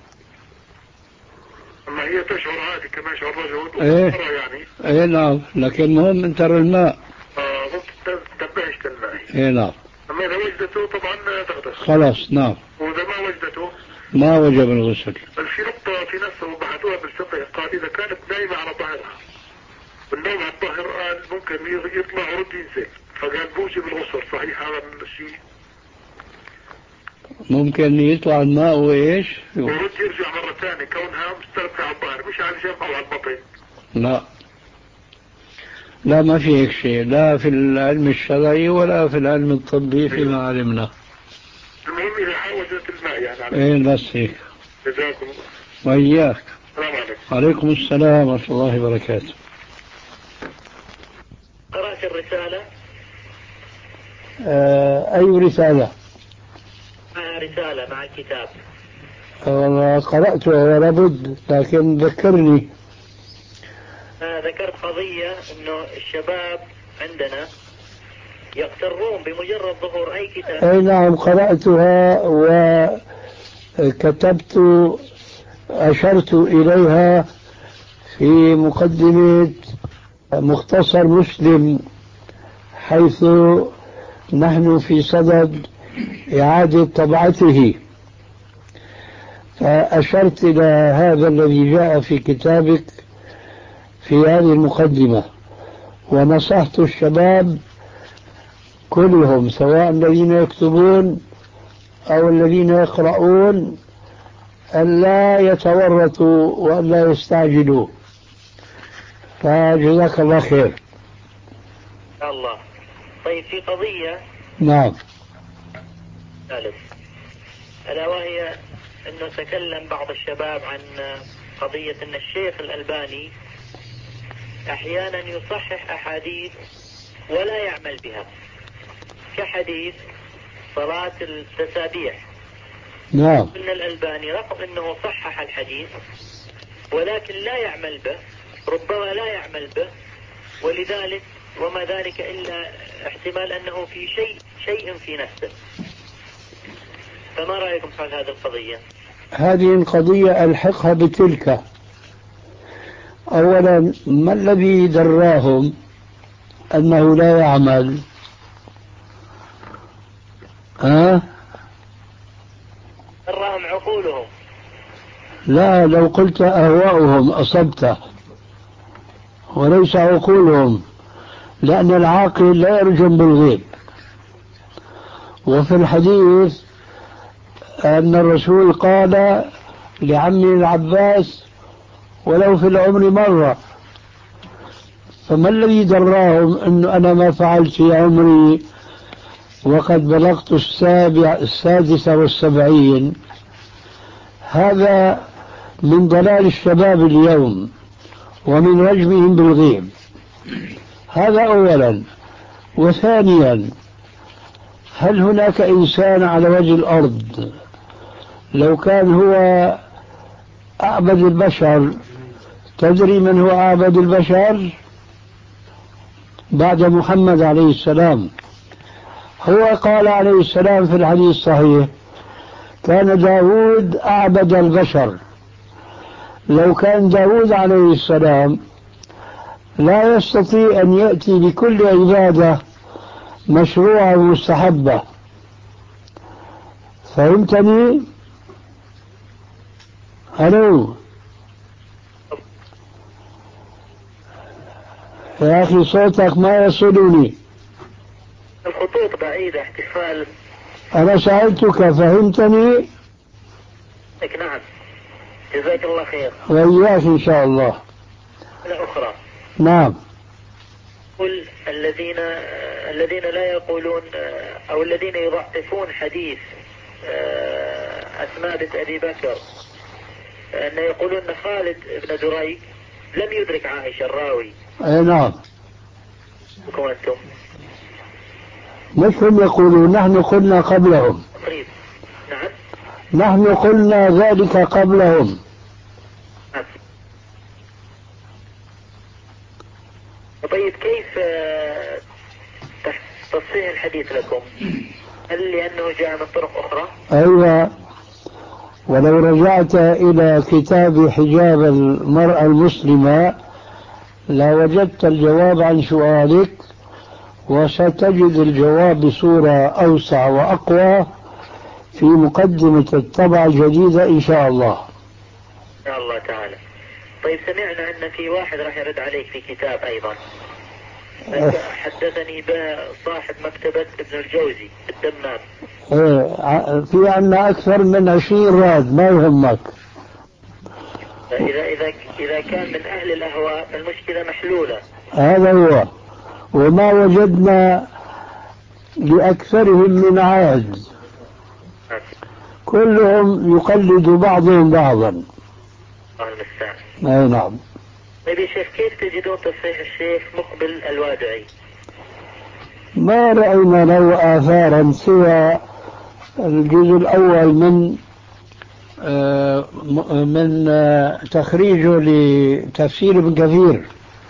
اما هي تشعر عادي كما يشعر الرجل. ايه يعني. ايه نعم، لكن المهم ان ترى الماء. اه ما تنتبهش للماء. ايه نعم. اما اذا وجدته طبعا تغتسل. خلاص نعم. واذا ما وجدته ما وجب الغسل. في نقطة في ناس بحثوها بالفقه قال اذا كانت نايمة على ظهرها والنوم على الظهر قال ممكن يطلع ورد ينزل، فقال بوجب الغسل، صحيح هذا الشيء؟ ممكن يطلع الماء وايش؟ ورد يرجع مرة ثانية كونها مستلقية على الظهر مش على الجنب او على البطن. لا لا ما في هيك شيء، لا في العلم الشرعي ولا في العلم الطبي فيما علمنا. المهم اذا حاولت الماء يعني. ايه بس هيك. جزاكم الله. وإياك. السلام عليكم. وعليكم السلام ورحمة الله وبركاته. قرأت الرسالة؟ آه أي رسالة؟ مع رسالة مع الكتاب. أنا قرأتها ولا بد، لكن ذكرني. آه ذكرت قضية إنه الشباب عندنا يغترون بمجرد ظهور أي كتاب. أي نعم قرأتها وكتبت أشرت إليها في مقدمة مختصر مسلم، حيث نحن في صدد إعادة طبعته، فأشرت إلى هذا الذي جاء في كتابك في هذه المقدمة، ونصحت الشباب كلهم سواء الذين يكتبون أو الذين يقرؤون أن لا يتورطوا وأن لا يستعجلوا. فجزاك الله خير. الله. طيب في قضية. نعم. ثالث. ألا وهي أنه تكلم بعض الشباب عن قضية أن الشيخ الألباني أحيانا يصحح أحاديث ولا يعمل بها، كحديث صلاة التسابيح. نعم. أن الألباني رغم أنه صحح الحديث ولكن لا يعمل به، ربما لا يعمل به، ولذلك وما ذلك إلا احتمال أنه في شيء شيء في نفسه. فما رأيكم في هذه القضية؟ هذه القضية ألحقها بتلك. أولا ما الذي دراهم أنه لا يعمل؟ ها؟ دراهم عقولهم. لا، لو قلت أهواؤهم أصبت، وليس عقولهم، لأن العاقل لا يرجم بالغيب. وفي الحديث أن الرسول قال لعمي العباس ولو في العمر مرة، فما الذي دراهم أنه أنا ما فعلت في عمري وقد بلغت السابع السادسة والسبعين؟ هذا من ضلال الشباب اليوم ومن رجمهم بالغيب. هذا أولا. وثانيا، هل هناك إنسان على وجه الأرض لو كان هو أعبد البشر، تدري من هو أعبد البشر؟ بعد محمد عليه السلام. هو قال عليه السلام في الحديث الصحيح: كان داود أعبد البشر. لو كان داود عليه السلام لا يستطيع أن يأتي بكل عبادة مشروعة مستحبة. فهمتني؟ ألو يا أخي، صوتك ما يصلني. الخطوط بعيدة احتفال. أنا سألتك فهمتني؟ نعم، جزاك الله خير. وإياك إن شاء الله. الأخرى نعم. قل الذين الذين لا يقولون أو الذين يضعفون حديث أسماء بنت أبي بكر، أن يقولون أن خالد بن دريك لم يدرك عائشة الراوي. أي نعم. وأنتم مش هم يقولون، نحن قلنا قبلهم. طيب. نعم. نحن قلنا ذلك قبلهم. نعم. طيب كيف تصحيح الحديث لكم؟ هل لأنه جاء من طرق أخرى؟ أيوة، ولو رجعت إلى كتاب حجاب المرأة المسلمة لوجدت الجواب عن سؤالك، وستجد الجواب بصورة أوسع وأقوى في مقدمة الطبعة الجديدة إن شاء الله. إن شاء الله تعالى. طيب سمعنا أن في واحد راح يرد عليك في كتاب أيضا، حدثني به صاحب مكتبة ابن الجوزي الدمام. إيه، في عنا أكثر من عشرين راد، ما يهمك. إذا إذا إذا كان من أهل الأهواء فالمشكلة محلولة. هذا هو، وما وجدنا لأكثرهم من عاد، كلهم يقلد بعضهم بعضا. الله المستعان. أي نعم. طيب يا شيخ، كيف تجدون تصحيح الشيخ مقبل الوادعي؟ ما رأينا له آثارا سوى الجزء الأول من آه من آه تخريجه لتفسير ابن كثير،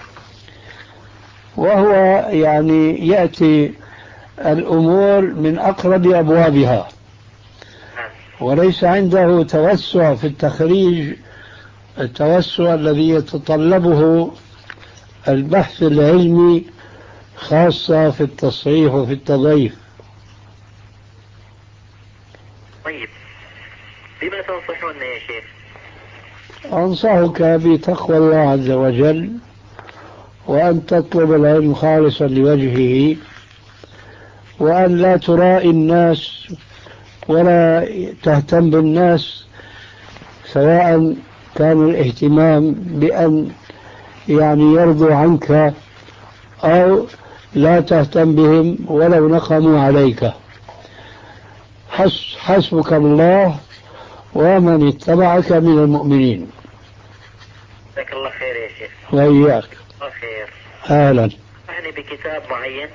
وهو يعني يأتي الأمور من أقرب أبوابها، وليس عنده توسع في التخريج، التوسع الذي يتطلبه البحث العلمي، خاصة في التصحيح وفي التضعيف. طيب بما تنصحون يا شيخ؟ أنصحك بتقوى الله عز وجل، وأن تطلب العلم خالصا لوجهه، وأن لا ترائي الناس ولا تهتم بالناس، سواء كان الاهتمام بأن يعني يرضوا عنك أو لا تهتم بهم ولو نقموا عليك. حسبك الله ومن اتبعك من المؤمنين. جزاك الله خير يا شيخ. وإياك. الله خير. أهلا. يعني بكتاب معين.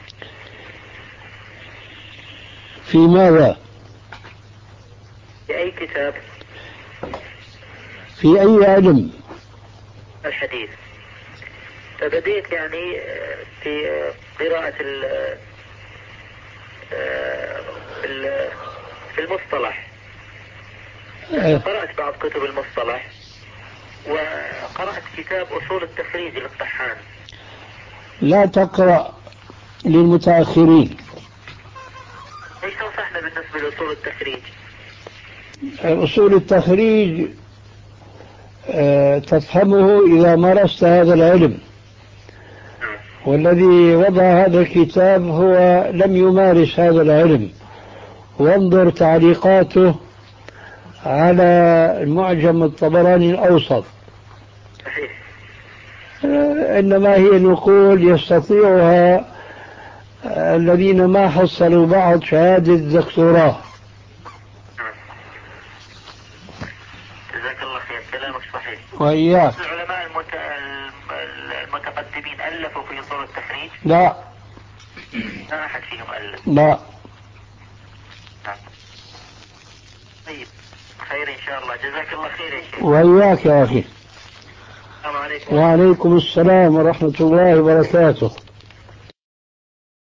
في ماذا؟ في أي كتاب؟ في أي علم؟ الحديث. فبديت يعني في قراءة في المصطلح. قرأت بعض كتب المصطلح، وقرأت كتاب أصول التخريج للطحان. لا تقرأ للمتأخرين. ايش تنصحنا بالنسبة لأصول التخريج؟ أصول التخريج أه تفهمه إذا مارست هذا العلم، والذي وضع هذا الكتاب هو لم يمارس هذا العلم. وانظر تعليقاته على المعجم الطبراني الأوسط، أه إنما هي نقول يستطيعها الذين ما حصلوا بعض شهادة دكتوراه. جزاك الله خير، كلامك صحيح. وإياك. العلماء المت... المتقدمين ألفوا في أصول التخريج؟ لا، ما أحد فيهم ألف. لا. طيب خير إن شاء الله، جزاك الله خير يا شيخ. وإياك يا أخي. السلام عليكم. وعليكم السلام ورحمة الله وبركاته.